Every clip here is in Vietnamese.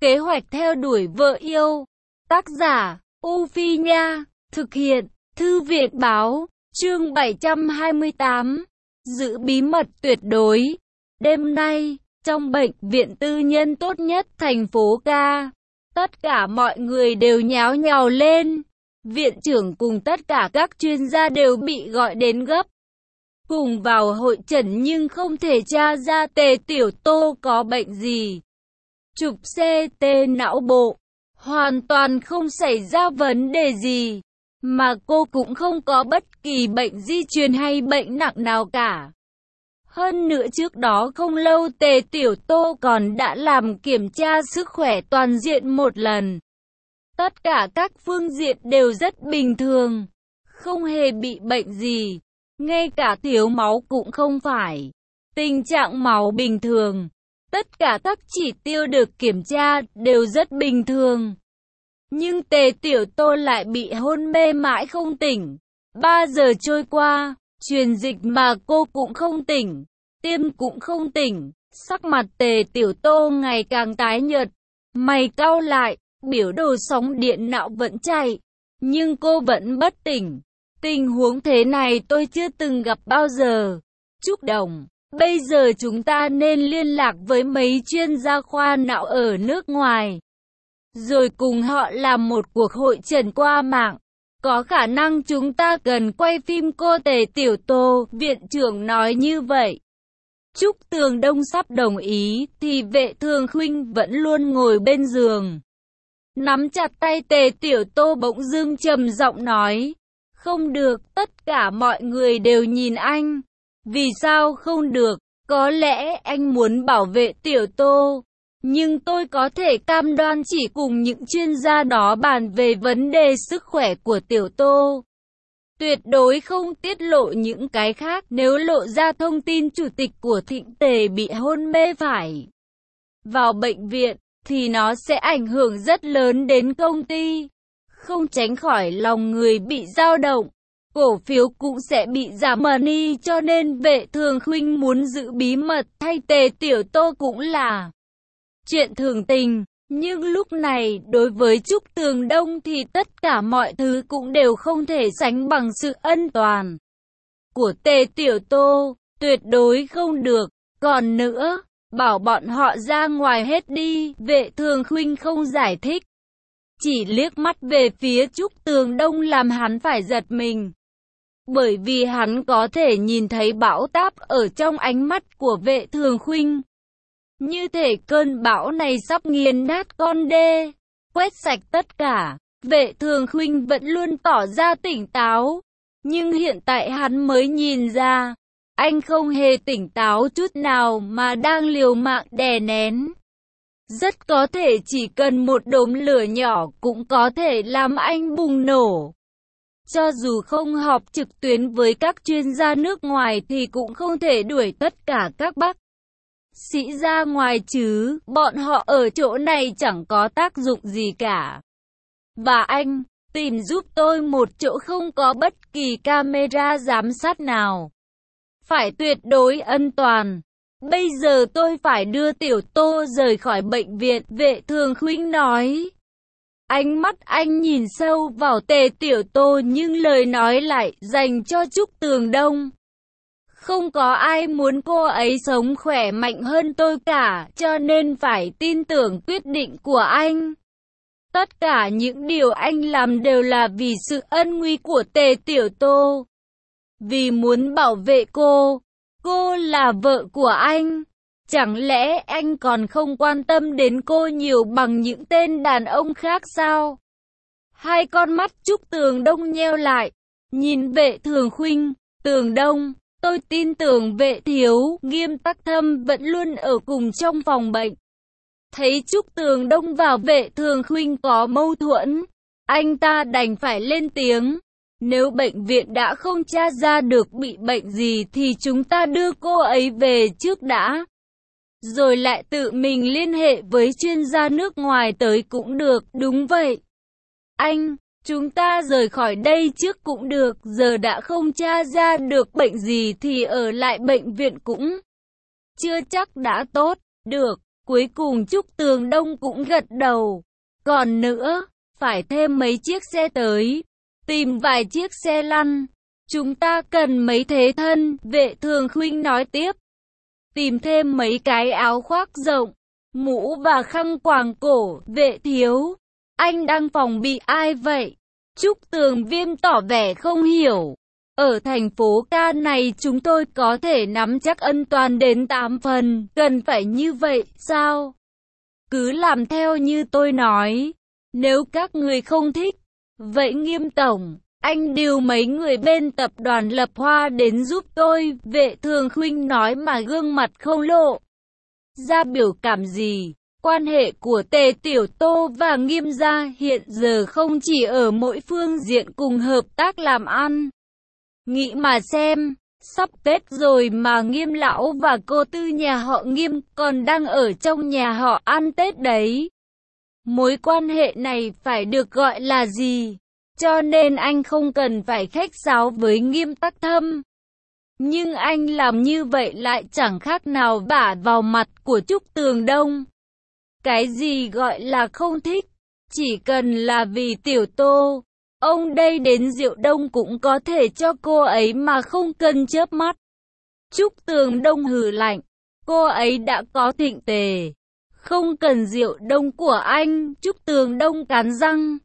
Kế hoạch theo đuổi vợ yêu. Tác giả, U Phi Nha. Thực hiện, Thư viện Báo. Chương 728. Giữ bí mật tuyệt đối. Đêm nay, trong bệnh viện tư nhân tốt nhất thành phố Ca, tất cả mọi người đều nháo nhào lên. Viện trưởng cùng tất cả các chuyên gia đều bị gọi đến gấp. Cùng vào hội chẩn nhưng không thể tra ra Tề Tiểu Tô có bệnh gì. Chụp CT não bộ, hoàn toàn không xảy ra vấn đề gì, mà cô cũng không có bất kỳ bệnh di truyền hay bệnh nặng nào cả. Hơn nữa trước đó không lâu Tề Tiểu Tô còn đã làm kiểm tra sức khỏe toàn diện một lần. Tất cả các phương diện đều rất bình thường, không hề bị bệnh gì, ngay cả thiếu máu cũng không phải. Tình trạng máu bình thường, tất cả các chỉ tiêu được kiểm tra đều rất bình thường. Nhưng Tề Tiểu Tô lại bị hôn mê mãi không tỉnh. 3 giờ trôi qua, truyền dịch mà cô cũng không tỉnh, tiêm cũng không tỉnh. Sắc mặt Tề Tiểu Tô ngày càng tái nhợt, mày cau lại, biểu đồ sóng điện não vẫn chạy, nhưng cô vẫn bất tỉnh. Tình huống thế này tôi chưa từng gặp bao giờ. Trúc Đồng, bây giờ chúng ta nên liên lạc với mấy chuyên gia khoa não ở nước ngoài, rồi cùng họ làm một cuộc hội chẩn qua mạng. Có khả năng chúng ta cần quay phim cô Tề Tiểu Tô, viện trưởng nói như vậy. Trúc Tường Đông sắp đồng ý, thì Vệ Thường Khuynh vẫn luôn ngồi bên giường, nắm chặt tay Tề Tiểu Tô, bỗng dưng trầm giọng nói, không được, tất cả mọi người đều nhìn anh. Vì sao không được? Có lẽ anh muốn bảo vệ Tiểu Tô, nhưng tôi có thể cam đoan chỉ cùng những chuyên gia đó bàn về vấn đề sức khỏe của Tiểu Tô. Tuyệt đối không tiết lộ những cái khác. Nếu lộ ra thông tin chủ tịch của Thịnh Tề bị hôn mê phải vào bệnh viện, thì nó sẽ ảnh hưởng rất lớn đến công ty. Không tránh khỏi lòng người bị dao động, cổ phiếu cũng sẽ bị giảm money, cho nên Vệ Thường Khuynh muốn giữ bí mật thay Tề Tiểu Tô cũng là chuyện thường tình. Nhưng lúc này, đối với Trúc Tường Đông thì tất cả mọi thứ cũng đều không thể sánh bằng sự an toàn của Tề Tiểu Tô, tuyệt đối không được. Còn nữa, bảo bọn họ ra ngoài hết đi. Vệ Thường Khuynh không giải thích, chỉ liếc mắt về phía Trúc Tường Đông làm hắn phải giật mình. Bởi vì hắn có thể nhìn thấy bão táp ở trong ánh mắt của Vệ Thường Khuynh. Như thể cơn bão này sắp nghiền nát con đê, quét sạch tất cả. Vệ Thường Khuynh vẫn luôn tỏ ra tỉnh táo, nhưng hiện tại hắn mới nhìn ra, anh không hề tỉnh táo chút nào mà đang liều mạng đè nén. Rất có thể chỉ cần một đốm lửa nhỏ cũng có thể làm anh bùng nổ. Cho dù không họp trực tuyến với các chuyên gia nước ngoài thì cũng không thể đuổi tất cả các bác sĩ ra ngoài chứ, bọn họ ở chỗ này chẳng có tác dụng gì cả. Và anh, tìm giúp tôi một chỗ không có bất kỳ camera giám sát nào, phải tuyệt đối an toàn. Bây giờ tôi phải đưa Tiểu Tô rời khỏi bệnh viện, Vệ Thường Khuynh nói. Ánh mắt anh nhìn sâu vào Tề Tiểu Tô nhưng lời nói lại dành cho Trúc Tường Đông. Không có ai muốn cô ấy sống khỏe mạnh hơn tôi cả, cho nên phải tin tưởng quyết định của anh. Tất cả những điều anh làm đều là vì sự an nguy của Tề Tiểu Tô. Vì muốn bảo vệ cô là vợ của anh. Chẳng lẽ anh còn không quan tâm đến cô nhiều bằng những tên đàn ông khác sao? Hai con mắt Trúc Tường Đông nheo lại, nhìn Vệ Thường Khuynh. Tường Đông, tôi tin tưởng Vệ thiếu, Nghiêm Tắc Thâm vẫn luôn ở cùng trong phòng bệnh. Thấy Trúc Tường Đông và Vệ Thường Khuynh có mâu thuẫn, anh ta đành phải lên tiếng. Nếu bệnh viện đã không tra ra được bị bệnh gì thì chúng ta đưa cô ấy về trước đã, rồi lại tự mình liên hệ với chuyên gia nước ngoài tới cũng được. Đúng vậy. Anh, chúng ta rời khỏi đây trước cũng được, giờ đã không tra ra được bệnh gì thì ở lại bệnh viện cũng chưa chắc đã tốt. Được, Cuối cùng Trúc Tường Đông cũng gật đầu. Còn nữa, phải thêm mấy chiếc xe tới. Tìm vài chiếc xe lăn. Chúng ta cần mấy thế thân, Vệ Thường Khuynh nói tiếp. Tìm thêm mấy cái áo khoác rộng, mũ và khăn quàng cổ, Vệ thiếu. Anh đang phòng bị ai vậy? Trúc Tường Viêm tỏ vẻ không hiểu. Ở thành phố ca này chúng tôi có thể nắm chắc an toàn đến 8 phần, cần phải như vậy sao? Cứ làm theo như tôi nói. Nếu các người không thích, vậy Nghiêm tổng, anh điều mấy người bên tập đoàn Lập Hoa đến giúp tôi, Vệ Thường Khuynh nói mà gương mặt không lộ ra biểu cảm gì. Quan hệ của Tề Tiểu Tô và Nghiêm gia hiện giờ không chỉ ở mỗi phương diện cùng hợp tác làm ăn. Nghĩ mà xem, sắp Tết rồi mà Nghiêm lão và cô tư nhà họ Nghiêm còn đang ở trong nhà họ ăn Tết đấy. Mối quan hệ này phải được gọi là gì? Cho nên anh không cần phải khách sáo với Nghiêm Tắc Thâm. Nhưng anh làm như vậy lại chẳng khác nào vả vào mặt của Trúc Tường Đông. Cái gì gọi là không thích? Chỉ cần là vì Tiểu Tô, ông đây đến Diệu Đông cũng có thể cho cô ấy mà không cần chớp mắt. Trúc Tường Đông hừ lạnh, cô ấy đã có thịnh tề, không cần Diệu Đông của anh. Trúc Tường Đông cắn răng.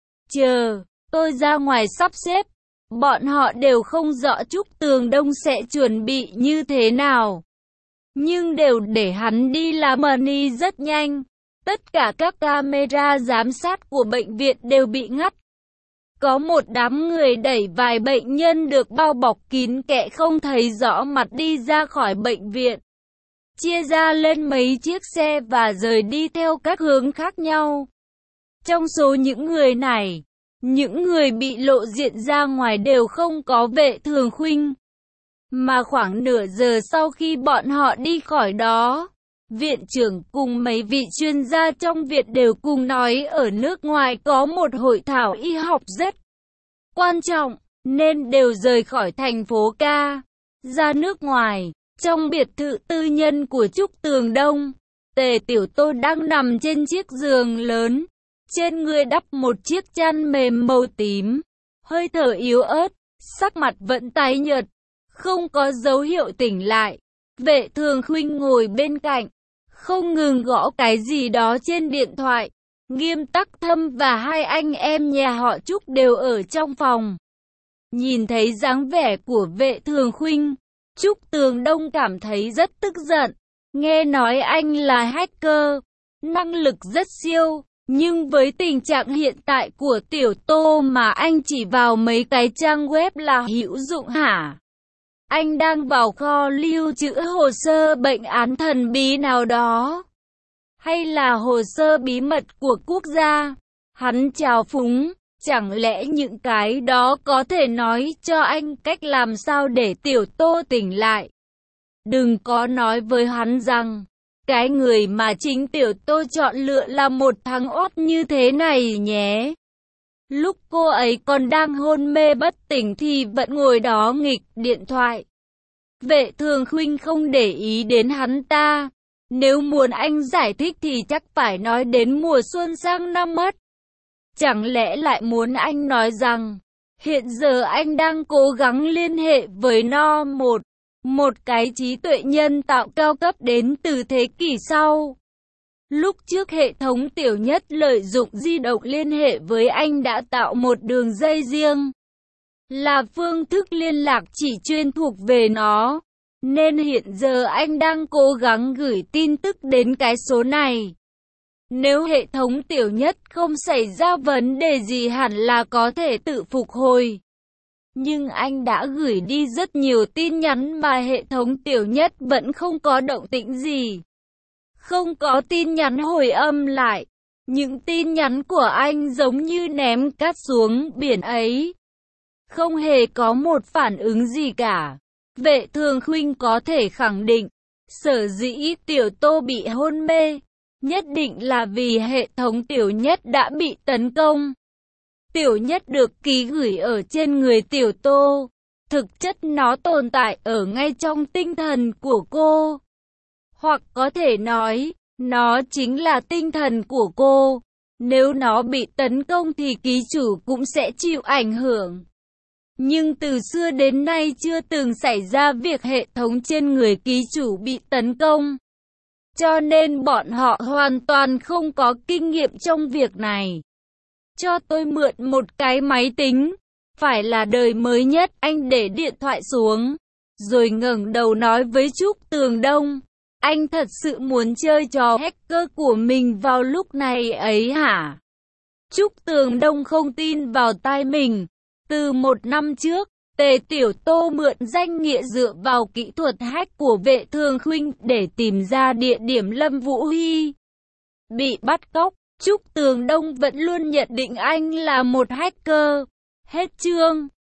Chờ, tôi ra ngoài sắp xếp. Bọn họ đều không rõ Trúc Tường Đông sẽ chuẩn bị như thế nào. Nhưng đều để hắn đi làm money rất nhanh. Tất cả các camera giám sát của bệnh viện đều bị ngắt. Có một đám người đẩy vài bệnh nhân được bao bọc kín kẽ không thấy rõ mặt đi ra khỏi bệnh viện. Chia ra lên mấy chiếc xe và rời đi theo các hướng khác nhau. Trong số những người này, những người bị lộ diện ra ngoài đều không có Vệ Thường Khuynh. Mà khoảng nửa giờ sau khi bọn họ đi khỏi đó, viện trưởng cùng mấy vị chuyên gia trong viện đều cùng nói ở nước ngoài có một hội thảo y học rất quan trọng, nên đều rời khỏi thành phố ca, ra nước ngoài. Trong biệt thự tư nhân của Trúc Tường Đông, Tề Tiểu Tô đang nằm trên chiếc giường lớn, trên người đắp một chiếc chăn mềm màu tím, hơi thở yếu ớt, sắc mặt vẫn tái nhợt, không có dấu hiệu tỉnh lại. Vệ Thường Khuynh ngồi bên cạnh, không ngừng gõ cái gì đó trên điện thoại. Nghiêm Tắc Thâm và hai anh em nhà họ Trúc đều ở trong phòng. Nhìn thấy dáng vẻ của Vệ Thường Khuynh, Trúc Tường Đông cảm thấy rất tức giận. Nghe nói anh là hacker, năng lực rất siêu, nhưng với tình trạng hiện tại của Tiểu Tô mà anh chỉ vào mấy cái trang web là hữu dụng hả? Anh đang vào kho lưu trữ hồ sơ bệnh án thần bí nào đó? Hay là hồ sơ bí mật của quốc gia? Hắn trào phúng, chẳng lẽ những cái đó có thể nói cho anh cách làm sao để Tiểu Tô tỉnh lại? Đừng có nói với hắn rằng, cái người mà chính Tiểu Tô chọn lựa là một thằng ốt như thế này nhé. Lúc cô ấy còn đang hôn mê bất tỉnh thì vẫn ngồi đó nghịch điện thoại. Vệ Thường Khuynh không để ý đến hắn ta. Nếu muốn anh giải thích thì chắc phải nói đến mùa xuân sang năm mất. Chẳng lẽ lại muốn anh nói rằng, hiện giờ anh đang cố gắng liên hệ với No một cái trí tuệ nhân tạo cao cấp đến từ thế kỷ sau. Lúc trước hệ thống Tiểu Nhất lợi dụng di động liên hệ với anh đã tạo một đường dây riêng, là phương thức liên lạc chỉ chuyên thuộc về nó. Nên hiện giờ anh đang cố gắng gửi tin tức đến cái số này. Nếu hệ thống Tiểu Nhất không xảy ra vấn đề gì hẳn là có thể tự phục hồi. Nhưng anh đã gửi đi rất nhiều tin nhắn mà hệ thống Tiểu Nhất vẫn không có động tĩnh gì. Không có tin nhắn hồi âm lại. Những tin nhắn của anh giống như ném cát xuống biển ấy. Không hề có một phản ứng gì cả. Vệ Thường Khuynh có thể khẳng định, sở dĩ Tiểu Tô bị hôn mê, nhất định là vì hệ thống Tiểu Nhất đã bị tấn công. Tiểu Nhất được ký gửi ở trên người Tiểu Tô, thực chất nó tồn tại ở ngay trong tinh thần của cô. Hoặc có thể nói, Nó chính là tinh thần của cô. Nếu nó bị tấn công thì ký chủ cũng sẽ chịu ảnh hưởng. Nhưng từ xưa đến nay chưa từng xảy ra việc hệ thống trên người ký chủ bị tấn công. Cho nên bọn họ hoàn toàn không có kinh nghiệm trong việc này. Cho tôi mượn một cái máy tính. Phải là đời mới nhất. Anh để điện thoại xuống. Rồi ngẩng đầu nói với Trúc Tường Đông. Anh thật sự muốn chơi trò hacker của mình vào lúc này ấy hả? Trúc Tường Đông không tin vào tai mình. Từ 1 năm trước, Tề Tiểu Tô mượn danh nghĩa dựa vào kỹ thuật hack của Vệ Thương Khuynh để tìm ra địa điểm Lâm Vũ Hy bị bắt cóc. Trúc Tường Đông vẫn luôn nhận định anh là một hacker. Hết chương.